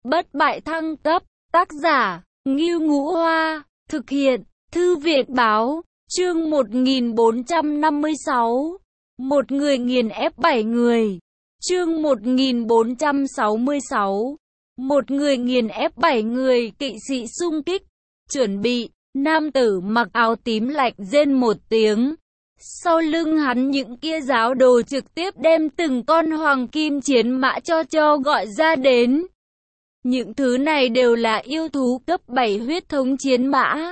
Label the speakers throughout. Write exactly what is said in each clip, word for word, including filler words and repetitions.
Speaker 1: bất bại thăng cấp, tác giả, Ngưu Ngũ Hoa, thực hiện, Thư viện Báo, chương một nghìn bốn trăm năm mươi sáu, một người nghiền ép bảy người, chương một nghìn bốn trăm sáu mươi sáu, một người nghiền ép bảy người, kỵ sĩ xung kích, chuẩn bị, nam tử mặc áo tím lạnh rên một tiếng. Sau lưng hắn những kia giáo đồ trực tiếp đem từng con hoàng kim chiến mã cho cho gọi ra đến. Những thứ này đều là yêu thú cấp bảy huyết thống chiến mã.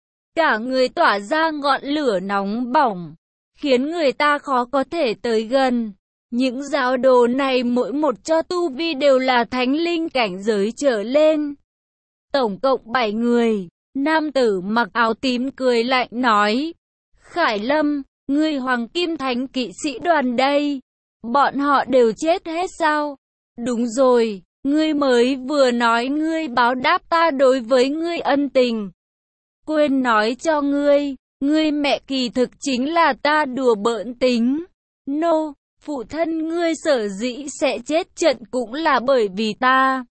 Speaker 1: Cả người tỏa ra ngọn lửa nóng bỏng, khiến người ta khó có thể tới gần. Những giáo đồ này mỗi một cho tu vi đều là thánh linh cảnh giới trở lên. Tổng cộng bảy người, nam tử mặc áo tím cười lạnh nói. Khải Lâm, ngươi hoàng kim thánh kỵ sĩ đoàn đây, bọn họ đều chết hết sao? Đúng rồi, ngươi mới vừa nói ngươi báo đáp ta đối với ngươi ân tình. Quên nói cho ngươi, ngươi mẹ kỳ thực chính là ta đùa bỡn tính. Nô, no, phụ thân ngươi sở dĩ sẽ chết trận cũng là bởi vì ta.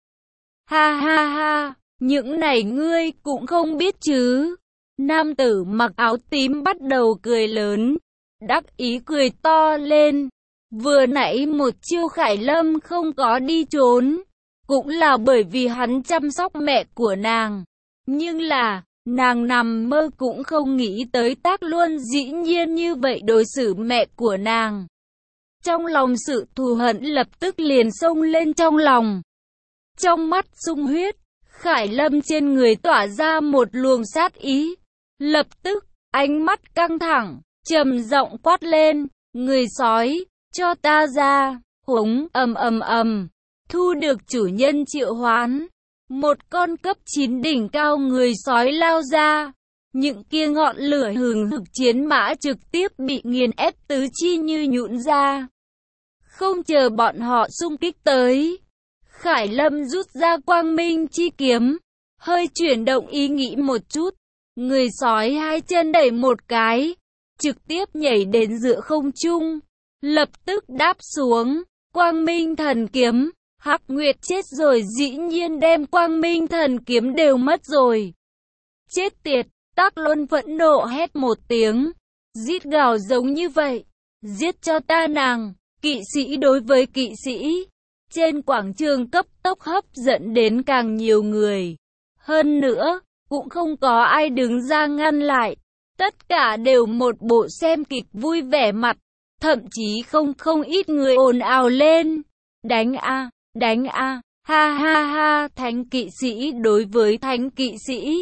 Speaker 1: Ha ha ha, những này ngươi cũng không biết chứ. Nam tử mặc áo tím bắt đầu cười lớn, đắc ý cười to lên. Vừa nãy một chiêu Khải Lâm không có đi trốn, cũng là bởi vì hắn chăm sóc mẹ của nàng. Nhưng là, nàng nằm mơ cũng không nghĩ tới Tác Luân dĩ nhiên như vậy đối xử mẹ của nàng. Trong lòng sự thù hận lập tức liền xông lên trong lòng. Trong mắt sung huyết, Khải Lâm trên người tỏa ra một luồng sát ý. Lập tức, ánh mắt căng thẳng, trầm giọng quát lên, người sói, cho ta ra, hống, ầm ầm ầm, thu được chủ nhân triệu hoán. Một con cấp chín đỉnh cao người sói lao ra, những kia ngọn lửa hừng hực chiến mã trực tiếp bị nghiền ép tứ chi như nhũn ra. Không chờ bọn họ xung kích tới, Khải Lâm rút ra quang minh chi kiếm, hơi chuyển động ý nghĩ một chút. Người sói hai chân đẩy một cái, trực tiếp nhảy đến giữa không trung, lập tức đáp xuống, quang minh thần kiếm, Hắc Nguyệt chết rồi dĩ nhiên đem quang minh thần kiếm đều mất rồi. Chết tiệt, Tác Luân phẫn nộ hét một tiếng, rít gào giống như vậy, giết cho ta nàng, kỵ sĩ đối với kỵ sĩ. Trên quảng trường cấp tốc hấp dẫn đến càng nhiều người, hơn nữa, cũng không có ai đứng ra ngăn lại, tất cả đều một bộ xem kịch vui vẻ mặt, thậm chí không không ít người ồn ào lên, đánh a, đánh a, ha ha ha, thánh kỵ sĩ đối với thánh kỵ sĩ.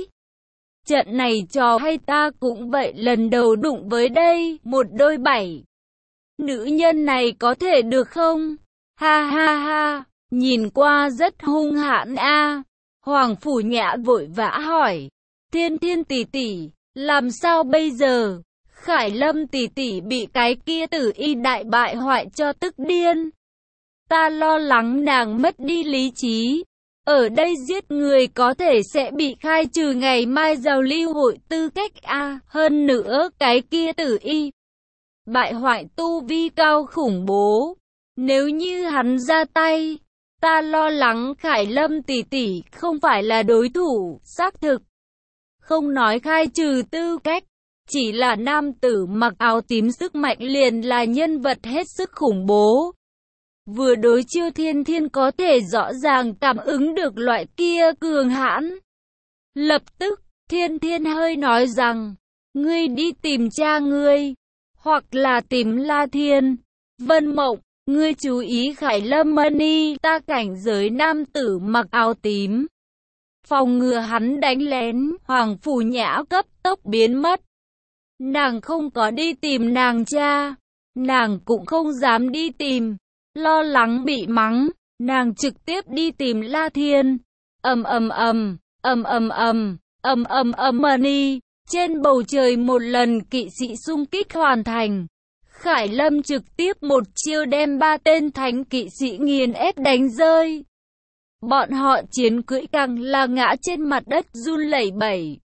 Speaker 1: Trận này trò hay ta cũng vậy, lần đầu đụng với đây, một đôi bảy. Nữ nhân này có thể được không? Ha ha ha, nhìn qua rất hung hãn a. Hoàng Phủ Nhã vội vã hỏi, Thiên Thiên tỷ tỷ, làm sao bây giờ? Khải Lâm tỷ tỷ bị cái kia tử y đại bại hoại cho tức điên. Ta lo lắng nàng mất đi lý trí. Ở đây giết người có thể sẽ bị khai trừ ngày mai giao lưu hội tư cách a. Hơn nữa cái kia tử y bại hoại tu vi cao khủng bố. Nếu như hắn ra tay, ta lo lắng Khải Lâm tỷ tỷ không phải là đối thủ, xác thực. Không nói khai trừ tư cách, chỉ là nam tử mặc áo tím sức mạnh liền là nhân vật hết sức khủng bố. Vừa đối chiêu Thiên Thiên có thể rõ ràng cảm ứng được loại kia cường hãn. Lập tức, Thiên Thiên hơi nói rằng, ngươi đi tìm cha ngươi, hoặc là tìm La Thiên. Vân Mộng, ngươi chú ý Khải Lâm Mani, ta cảnh giới nam tử mặc áo tím. Phòng ngừa hắn đánh lén, Hoàng Phủ Nhã cấp tốc biến mất. Nàng không có đi tìm nàng cha, nàng cũng không dám đi tìm, lo lắng bị mắng, nàng trực tiếp đi tìm La Thiên. Ầm ầm ầm, ầm ầm ầm, ầm ầm ầm Mani, trên bầu trời một lần kỵ sĩ xung kích hoàn thành. Khải Lâm trực tiếp một chiêu đem ba tên thánh kỵ sĩ nghiền ép đánh rơi. Bọn họ chiến cưỡi càng là ngã trên mặt đất run lẩy bẩy.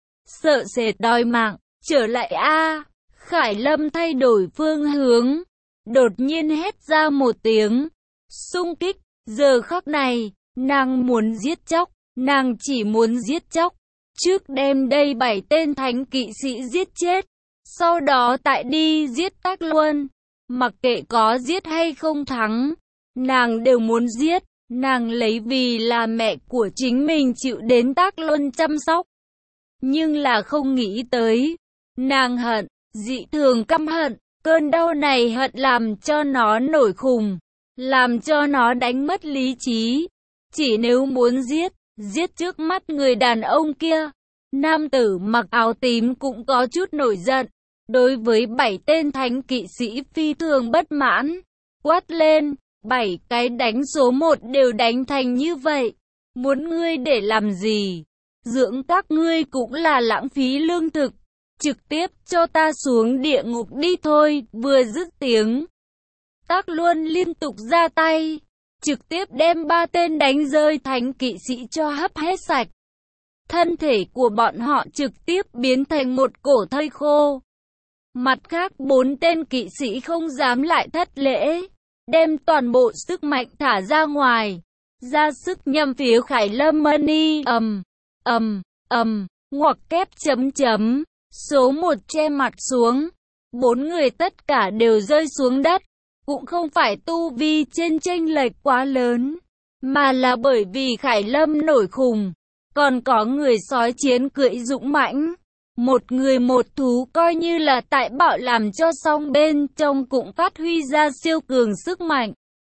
Speaker 1: Sợ sệt đòi mạng, trở lại a. Khải Lâm thay đổi phương hướng, đột nhiên hét ra một tiếng, xung kích. Giờ khắc này, Nàng muốn giết chóc, nàng chỉ muốn giết chóc. Trước đem đây bảy tên thánh kỵ sĩ giết chết, sau đó tại đi giết Tác Luân. Mặc kệ có giết hay không thắng, nàng đều muốn giết. Nàng lấy vì là mẹ của chính mình chịu đến Tác Luân chăm sóc. Nhưng là không nghĩ tới, nàng hận, dị thường căm hận. Cơn đau này hận làm cho nó nổi khùng, làm cho nó đánh mất lý trí. Chỉ nếu muốn giết, giết trước mắt người đàn ông kia. Nam tử mặc áo tím cũng có chút nổi giận. Đối với bảy tên thánh kỵ sĩ phi thường bất mãn. Quát lên, bảy cái đánh số một đều đánh thành như vậy. Muốn ngươi để làm gì? Dưỡng các ngươi cũng là lãng phí lương thực. Trực tiếp cho ta xuống địa ngục đi thôi. Vừa dứt tiếng, Tác Luân liên tục ra tay, trực tiếp đem ba tên đánh rơi thánh kỵ sĩ cho hấp hết sạch. Thân thể của bọn họ trực tiếp biến thành một cổ thây khô. Mặt khác bốn tên kỵ sĩ không dám lại thất lễ, đem toàn bộ sức mạnh thả ra ngoài, ra sức nhằm phía Khải Lâm Mani. ầm ầm ầm, ngoặc kép chấm chấm. Số một che mặt xuống, bốn người tất cả đều rơi xuống đất. Cũng không phải tu vi trên chênh lệch quá lớn, mà là bởi vì Khải Lâm nổi khùng. Còn có người sói chiến cưỡi dũng mãnh, một người một thú coi như là tại bạo làm cho song bên trong cũng phát huy ra siêu cường sức mạnh.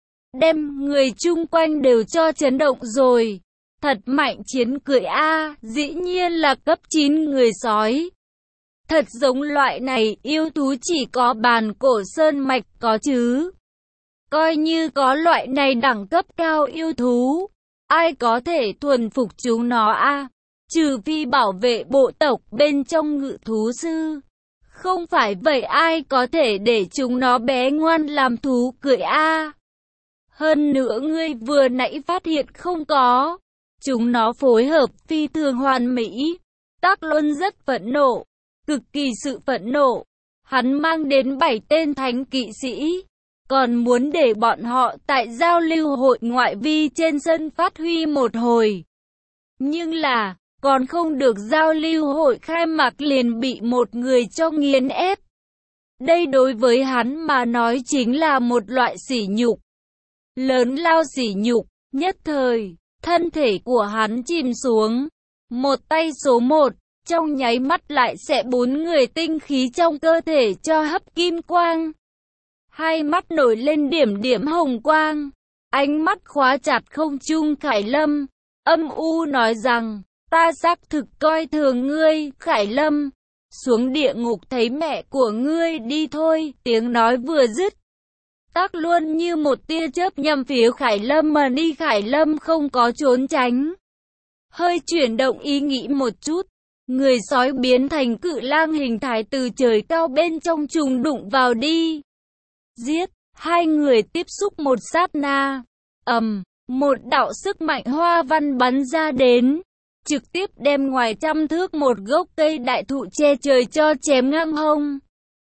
Speaker 1: Đem người chung quanh đều cho chấn động rồi. Thật mạnh chiến cưỡi A, dĩ nhiên là cấp chín người sói. Thật giống loại này yêu thú chỉ có bàn cổ sơn mạch có chứ. Coi như có loại này đẳng cấp cao yêu thú, ai có thể thuần phục chúng nó a? Trừ phi bảo vệ bộ tộc bên trong ngự thú sư. Không phải vậy ai có thể để chúng nó bé ngoan làm thú cưỡi a? Hơn nữa ngươi vừa nãy phát hiện không có. Chúng nó phối hợp phi thường hoàn mỹ. Tác Luân rất phẫn nộ, cực kỳ sự phẫn nộ. Hắn mang đến bảy tên thánh kỵ sĩ, còn muốn để bọn họ tại giao lưu hội ngoại vi trên sân phát huy một hồi. Nhưng là, còn không được giao lưu hội khai mạc liền bị một người cho nghiền ép. Đây đối với hắn mà nói chính là một loại sỉ nhục. Lớn lao sỉ nhục, nhất thời, thân thể của hắn chìm xuống. Một tay số một, trong nháy mắt lại sẽ bốn người tinh khí trong cơ thể cho hấp kim quang. Hai mắt nổi lên điểm điểm hồng quang, ánh mắt khóa chặt không trung Khải Lâm, âm u nói rằng, ta xác thực coi thường ngươi, Khải Lâm, xuống địa ngục thấy mẹ của ngươi đi thôi. Tiếng nói vừa dứt, Tác Luân như một tia chớp nhằm phía Khải Lâm mà đi. Khải Lâm không có trốn tránh, hơi chuyển động ý nghĩ một chút, người sói biến thành cự lang hình thái từ trời cao bên trong trùng đụng vào đi. Giết, hai người tiếp xúc một sát na, ầm, một đạo sức mạnh hoa văn bắn ra đến, trực tiếp đem ngoài trăm thước một gốc cây đại thụ che trời cho chém ngang hông.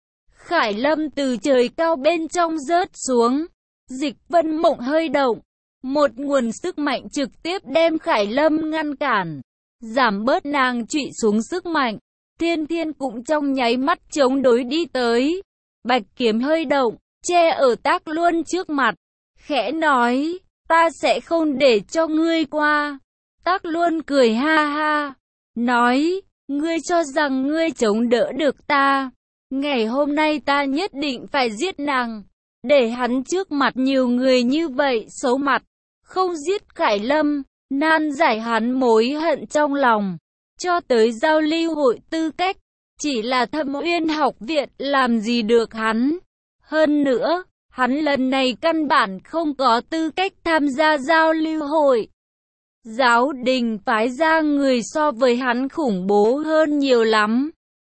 Speaker 1: Khải Lâm từ trời cao bên trong rớt xuống, Dịch Vân Mộng hơi động, một nguồn sức mạnh trực tiếp đem Khải Lâm ngăn cản, giảm bớt nàng trụy xuống sức mạnh. Thiên Thiên cũng trong nháy mắt chống đối đi tới, bạch kiếm hơi động, che ở Tác Luân trước mặt, khẽ nói, ta sẽ không để cho ngươi qua. Tác Luân cười ha ha, nói, ngươi cho rằng ngươi chống đỡ được ta. Ngày hôm nay ta nhất định phải giết nàng, để hắn trước mặt nhiều người như vậy xấu mặt. Không giết Khải Lâm, nan giải hắn mối hận trong lòng. Cho tới giao lưu hội tư cách, chỉ là Thâm Uyên học viện làm gì được hắn. Hơn nữa, hắn lần này căn bản không có tư cách tham gia giao lưu hội. Giáo đình phái ra người so với hắn khủng bố hơn nhiều lắm.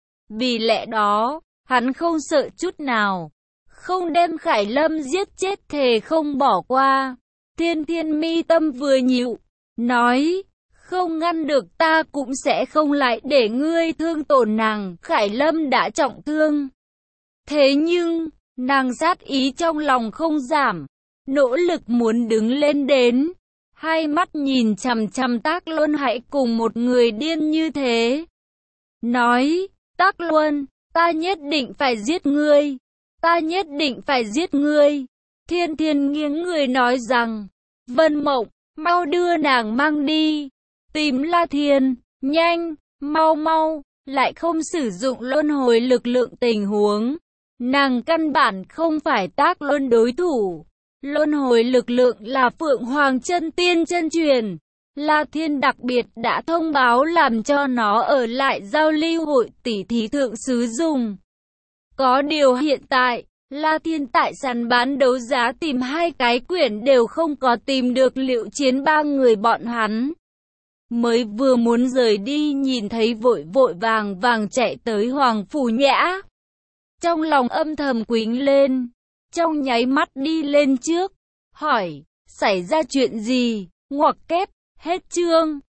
Speaker 1: Vì lẽ đó, hắn không sợ chút nào, không đem Khải Lâm giết chết thề không bỏ qua. Thiên Thiên mi tâm vừa nhịu, nói, không ngăn được ta cũng sẽ không lại để ngươi thương tổn nàng. Khải Lâm đã trọng thương. Thế nhưng, nàng sát ý trong lòng không giảm, nỗ lực muốn đứng lên đến. hai mắt nhìn chằm chằm Tác Luân hãy cùng một người điên như thế. Nói, Tác Luân, ta nhất định phải giết ngươi, ta nhất định phải giết ngươi. Thiên Thiên nghiêng người nói rằng, Vân Mộng, mau đưa nàng mang đi, tìm La Thiên, nhanh, mau mau, lại không sử dụng luân hồi lực lượng tình huống. Nàng căn bản không phải Tác Luân đối thủ. Luân hồi lực lượng là Phượng Hoàng chân tiên chân truyền. La Thiên đặc biệt đã thông báo làm cho nó ở lại giao lưu hội tỷ thí thượng sứ dùng. Có điều hiện tại, La Thiên tại sàn bán đấu giá tìm hai cái quyển đều không có tìm được Liệu Chiến ba người bọn hắn. Mới vừa muốn rời đi nhìn thấy vội vội vàng vàng chạy tới Hoàng Phủ Nhã. Trong lòng âm thầm quính lên, trong nháy mắt đi lên trước, hỏi, xảy ra chuyện gì, ngoặc kép, hết chương.